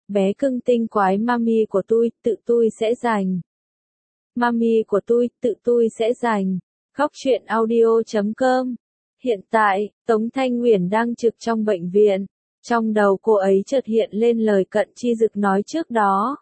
bé cưng tinh quái mami của tự tôi sẽ giành. Mami của tự tôi sẽ giành. Góc truyện audio.com. Hiện tại, Tống Thanh Uyển đang trực trong bệnh viện. Trong đầu cô ấy chợt hiện lên lời Cận Chi Dực nói trước đó.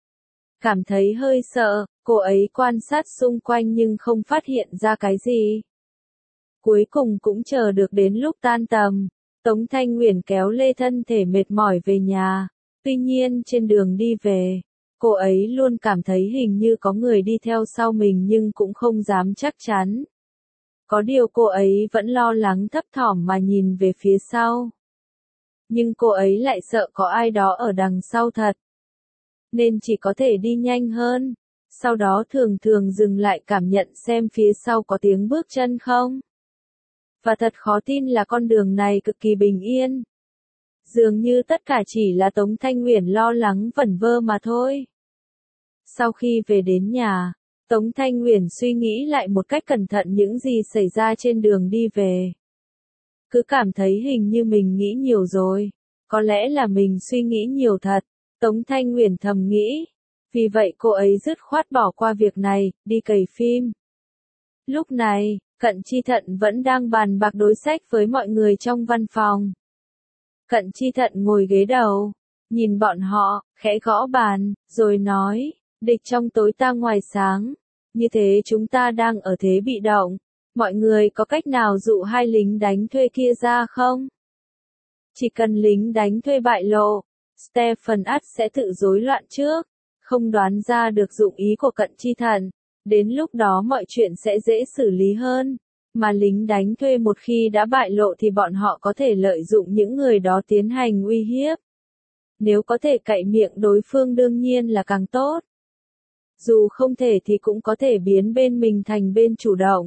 Cảm thấy hơi sợ, cô ấy quan sát xung quanh nhưng không phát hiện ra cái gì. Cuối cùng cũng chờ được đến lúc tan tầm, Tống Thanh Uyển kéo lê thân thể mệt mỏi về nhà. Tuy nhiên trên đường đi về, cô ấy luôn cảm thấy hình như có người đi theo sau mình nhưng cũng không dám chắc chắn. Có điều cô ấy vẫn lo lắng thấp thỏm mà nhìn về phía sau. Nhưng cô ấy lại sợ có ai đó ở đằng sau thật. Nên chỉ có thể đi nhanh hơn. Sau đó thường thường dừng lại cảm nhận xem phía sau có tiếng bước chân không. Và thật khó tin là con đường này cực kỳ bình yên. Dường như tất cả chỉ là Tống Thanh Uyển lo lắng vẩn vơ mà thôi. Sau khi về đến nhà, Tống Thanh Uyển suy nghĩ lại một cách cẩn thận những gì xảy ra trên đường đi về. Cứ cảm thấy hình như mình nghĩ nhiều rồi. Có lẽ là mình suy nghĩ nhiều thật, Tống Thanh Uyển thầm nghĩ. Vì vậy cô ấy dứt khoát bỏ qua việc này, đi cày phim. Lúc này, Cận Chi Thận vẫn đang bàn bạc đối sách với mọi người trong văn phòng. Cận Chi Thận ngồi ghế đầu, nhìn bọn họ, khẽ gõ bàn, rồi nói, địch trong tối ta ngoài sáng. Như thế chúng ta đang ở thế bị động. Mọi người có cách nào dụ hai lính đánh thuê kia ra không? Chỉ cần lính đánh thuê bại lộ, Stephen ắt sẽ tự rối loạn trước, không đoán ra được dụng ý của Cận Chi Thận. Đến lúc đó mọi chuyện sẽ dễ xử lý hơn. Mà lính đánh thuê một khi đã bại lộ thì bọn họ có thể lợi dụng những người đó tiến hành uy hiếp. Nếu có thể cậy miệng đối phương đương nhiên là càng tốt. Dù không thể thì cũng có thể biến bên mình thành bên chủ động.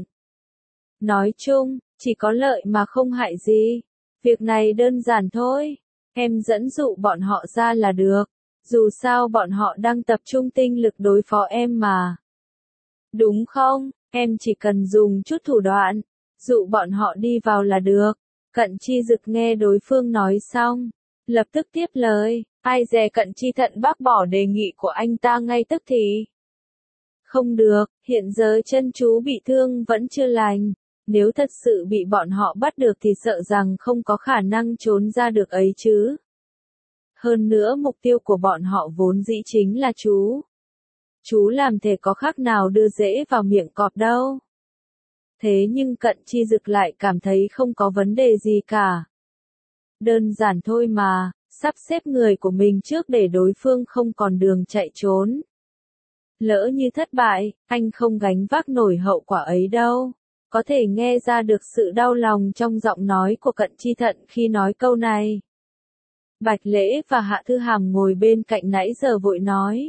Nói chung, chỉ có lợi mà không hại gì. Việc này đơn giản thôi. Em dẫn dụ bọn họ ra là được. Dù sao bọn họ đang tập trung tinh lực đối phó em mà. Đúng không? Em chỉ cần dùng chút thủ đoạn, dụ bọn họ đi vào là được. Cận Chi Dực nghe đối phương nói xong, lập tức tiếp lời, ai dè Cận Chi Thận bác bỏ đề nghị của anh ta ngay tức thì. Không được, hiện giờ chân chú bị thương vẫn chưa lành, nếu thật sự bị bọn họ bắt được thì sợ rằng không có khả năng trốn ra được ấy chứ. Hơn nữa mục tiêu của bọn họ vốn dĩ chính là chú. Chú làm thể có khác nào đưa rễ vào miệng cọp đâu. Thế nhưng Cận Chi Dực lại cảm thấy không có vấn đề gì cả. Đơn giản thôi mà, sắp xếp người của mình trước để đối phương không còn đường chạy trốn. Lỡ như thất bại, anh không gánh vác nổi hậu quả ấy đâu. Có thể nghe ra được sự đau lòng trong giọng nói của Cận Chi Thận khi nói câu này. Bạch Lễ và Hạ Thư Hàm ngồi bên cạnh nãy giờ vội nói.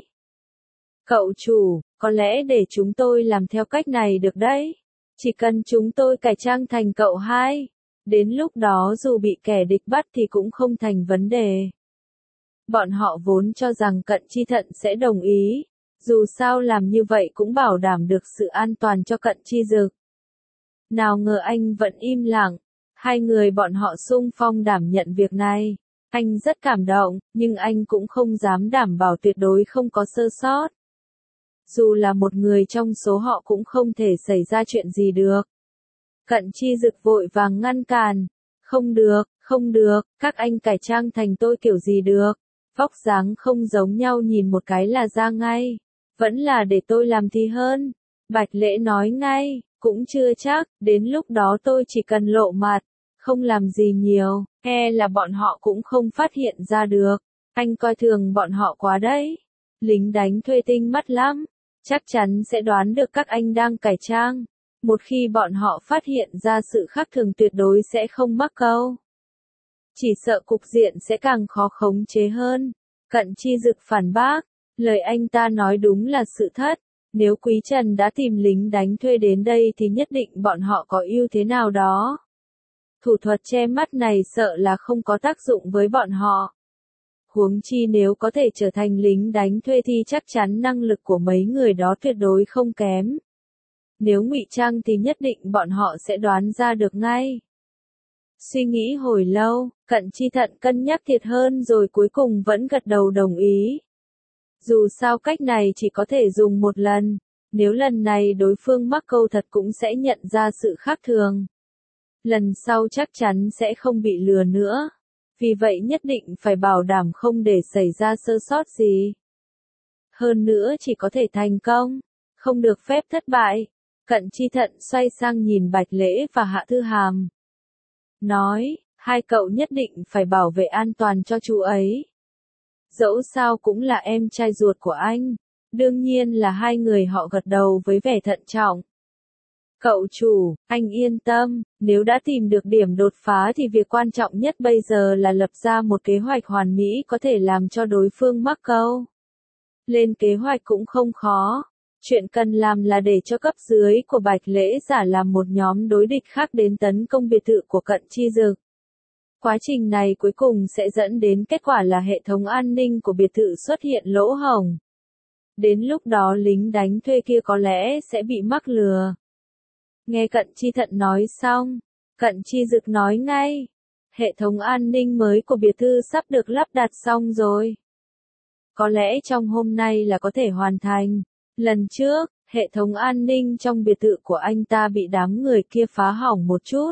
Cậu chủ, có lẽ để chúng tôi làm theo cách này được đấy. Chỉ cần chúng tôi cải trang thành cậu hai. Đến lúc đó dù bị kẻ địch bắt thì cũng không thành vấn đề. Bọn họ vốn cho rằng Cận Chi Thận sẽ đồng ý. Dù sao làm như vậy cũng bảo đảm được sự an toàn cho Cận Chi Dực. Nào ngờ anh vẫn im lặng. Hai người bọn họ xung phong đảm nhận việc này. Anh rất cảm động, nhưng anh cũng không dám đảm bảo tuyệt đối không có sơ sót. Dù là một người trong số họ cũng không thể xảy ra chuyện gì được. Cận Chi Dực vội vàng ngăn cản. Không được, các anh cải trang thành tôi kiểu gì được. Vóc dáng không giống nhau nhìn một cái là ra ngay. Vẫn là để tôi làm thì hơn. Bạch Lễ nói ngay, cũng chưa chắc, đến lúc đó tôi chỉ cần lộ mặt. Không làm gì nhiều, là bọn họ cũng không phát hiện ra được. Anh coi thường bọn họ quá đấy. Lính đánh thuê tinh mắt lắm. Chắc chắn sẽ đoán được các anh đang cải trang. Một khi bọn họ phát hiện ra sự khác thường tuyệt đối sẽ không mắc câu. Chỉ sợ cục diện sẽ càng khó khống chế hơn. Cận Chi Dực phản bác. Lời anh ta nói đúng là sự thật. Nếu Quý Trần đã tìm lính đánh thuê đến đây thì nhất định bọn họ có ưu thế nào đó. Thủ thuật che mắt này sợ là không có tác dụng với bọn họ. Huống chi nếu có thể trở thành lính đánh thuê thì chắc chắn năng lực của mấy người đó tuyệt đối không kém. Nếu ngụy trang thì nhất định bọn họ sẽ đoán ra được ngay. Suy nghĩ hồi lâu, Cận Chi Thận cân nhắc thiệt hơn rồi cuối cùng vẫn gật đầu đồng ý. Dù sao cách này chỉ có thể dùng một lần, nếu lần này đối phương mắc câu thật cũng sẽ nhận ra sự khác thường. Lần sau chắc chắn sẽ không bị lừa nữa. Vì vậy nhất định phải bảo đảm không để xảy ra sơ sót gì. Hơn nữa chỉ có thể thành công, không được phép thất bại. Cận Chi Thận xoay sang nhìn Bạch Lễ và Hạ Thư Hàm. Nói, hai cậu nhất định phải bảo vệ an toàn cho chú ấy. Dẫu sao cũng là em trai ruột của anh. Đương nhiên là hai người họ gật đầu với vẻ thận trọng. Cậu chủ, anh yên tâm, nếu đã tìm được điểm đột phá thì việc quan trọng nhất bây giờ là lập ra một kế hoạch hoàn mỹ có thể làm cho đối phương mắc câu. Lên kế hoạch cũng không khó. Chuyện cần làm là để cho cấp dưới của Bạch Lễ giả làm một nhóm đối địch khác đến tấn công biệt thự của Cận Chi Dực. Quá trình này cuối cùng sẽ dẫn đến kết quả là hệ thống an ninh của biệt thự xuất hiện lỗ hổng. Đến lúc đó lính đánh thuê kia có lẽ sẽ bị mắc lừa. Nghe Cận Chi Thận nói xong, Cận Chi Dực nói ngay, hệ thống an ninh mới của biệt thự sắp được lắp đặt xong rồi. Có lẽ trong hôm nay là có thể hoàn thành. Lần trước, hệ thống an ninh trong biệt thự của anh ta bị đám người kia phá hỏng một chút.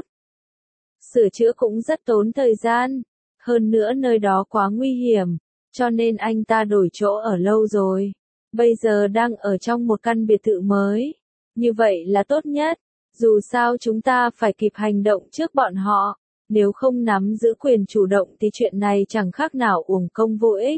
Sửa chữa cũng rất tốn thời gian. Hơn nữa nơi đó quá nguy hiểm, cho nên anh ta đổi chỗ ở lâu rồi. Bây giờ đang ở trong một căn biệt thự mới. Như vậy là tốt nhất. Dù sao chúng ta phải kịp hành động trước bọn họ. Nếu không nắm giữ quyền chủ động thì chuyện này chẳng khác nào uổng công vô ích.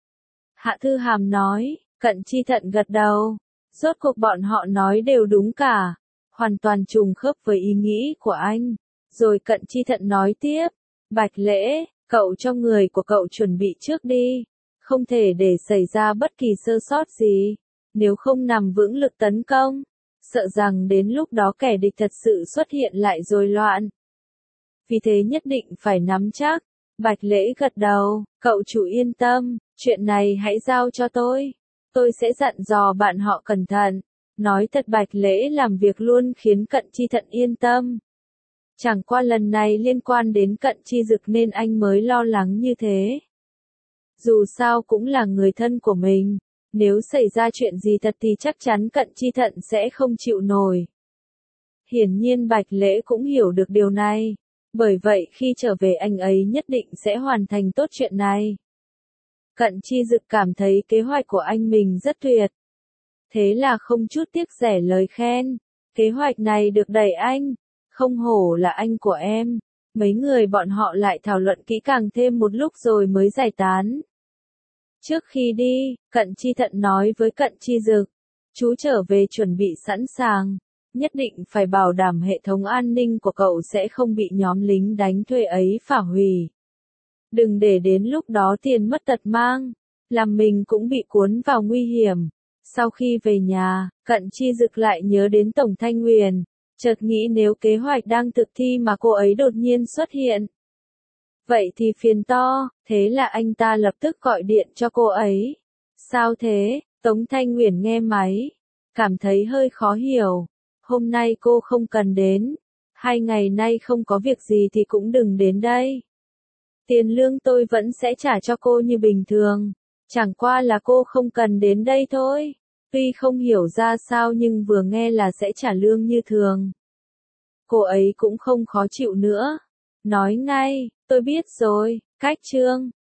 Hạ Thư Hàm nói, Cận Chi Thận gật đầu. Rốt cuộc bọn họ nói đều đúng cả. Hoàn toàn trùng khớp với ý nghĩ của anh. Rồi Cận Chi Thận nói tiếp, Bạch Lễ, cậu cho người của cậu chuẩn bị trước đi. Không thể để xảy ra bất kỳ sơ sót gì. Nếu không nằm vững lực tấn công, sợ rằng đến lúc đó kẻ địch thật sự xuất hiện lại rồi loạn. Vì thế nhất định phải nắm chắc. Bạch Lễ gật đầu, cậu chủ yên tâm, chuyện này hãy giao cho tôi. Tôi sẽ dặn dò bạn họ cẩn thận. Nói thật Bạch Lễ làm việc luôn khiến Cận Chi Thận yên tâm. Chẳng qua lần này liên quan đến Cận Chi Dực nên anh mới lo lắng như thế. Dù sao cũng là người thân của mình. Nếu xảy ra chuyện gì thật thì chắc chắn Cận Chi Thận sẽ không chịu nổi. Hiển nhiên Bạch Lễ cũng hiểu được điều này. Bởi vậy khi trở về anh ấy nhất định sẽ hoàn thành tốt chuyện này. Cận Chi Dực cảm thấy kế hoạch của anh mình rất tuyệt. Thế là không chút tiếc rẻ lời khen. Kế hoạch này được đẩy anh. Không hổ là anh của em. Mấy người bọn họ lại thảo luận kỹ càng thêm một lúc rồi mới giải tán. Trước khi đi, Cận Chi Thận nói với Cận Chi Dực. Chú trở về chuẩn bị sẵn sàng. Nhất định phải bảo đảm hệ thống an ninh của cậu sẽ không bị nhóm lính đánh thuê ấy phá hủy. Đừng để đến lúc đó tiền mất tật mang, làm mình cũng bị cuốn vào nguy hiểm. Sau khi về nhà, Cận Chi Dực lại nhớ đến Tổng Thanh Nguyền, chợt nghĩ nếu kế hoạch đang thực thi mà cô ấy đột nhiên xuất hiện. Vậy thì phiền to, thế là anh ta lập tức gọi điện cho cô ấy. Sao thế? Tống Thanh Nguyền nghe máy, cảm thấy hơi khó hiểu. Hôm nay cô không cần đến. 2 ngày nay không có việc gì thì cũng đừng đến đây. Tiền lương tôi vẫn sẽ trả cho cô như bình thường. Chẳng qua là cô không cần đến đây thôi. Tuy không hiểu ra sao nhưng vừa nghe là sẽ trả lương như thường. Cô ấy cũng không khó chịu nữa. Nói ngay, tôi biết rồi, cách chương.